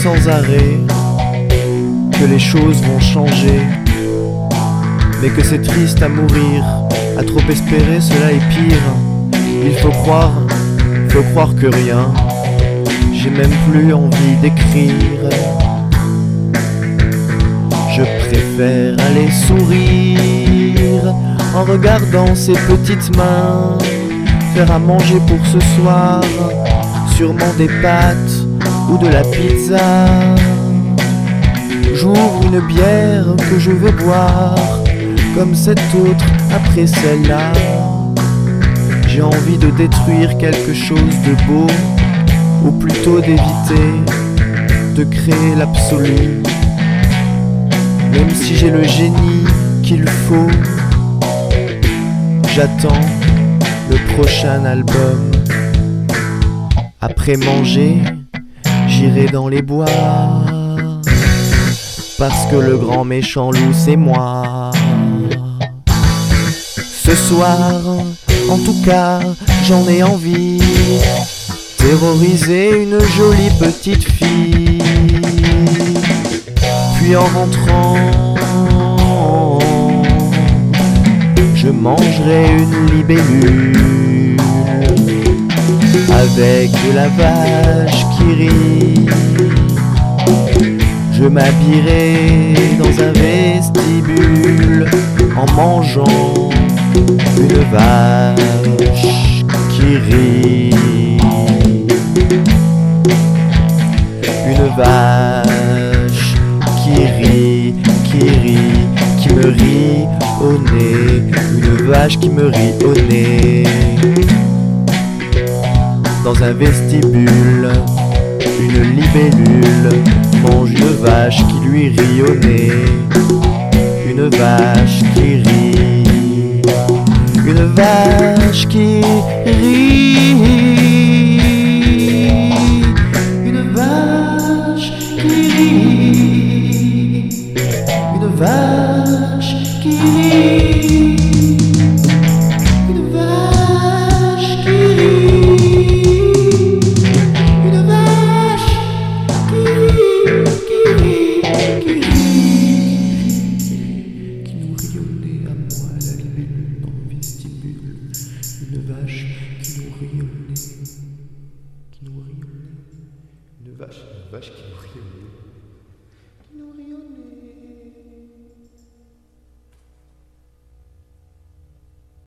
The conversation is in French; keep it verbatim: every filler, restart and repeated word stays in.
sans arrêt que les choses vont changer, mais que c'est triste à mourir. À trop espérer, cela est pire. Il faut croire, faut croire que rien. J'ai même plus envie d'écrire. Je préfère aller sourire en regardant ces petites mains faire à manger pour ce soir, sûrement des pâtes ou de la pizza. J'ouvre une bière que je vais boire comme cette autre après celle-là. J'ai envie de détruire quelque chose de beau, ou plutôt d'éviter de créer l'absolu. Même si j'ai le génie qu'il faut, j'attends le prochain album. Après manger, j'irai dans les bois, parce que le grand méchant loup c'est moi. Ce soir, en tout cas, j'en ai envie, terroriser une jolie petite fille. Puis en rentrant, je mangerai une libellule avec de la vache qui rit. Je m'habillerai dans un vestibule en mangeant une vache qui rit. Une vache qui rit, qui rit, qui me rit au nez. Une vache qui me rit au nez. Dans un vestibule, une libellule mange une vache qui lui rit au nez. Une vache qui rit. Une vache qui rit. Une vache qui rit. Une vache qui rit. Une vache qui rit. Une vache qui rit, qui rit, qui rit. Qui nous rit au nez à moi, la libellule dans le vestibule. Une vache qui nous rit au nez. Qui nous rit au nez. Une vache, une vache qui nous rit au nez.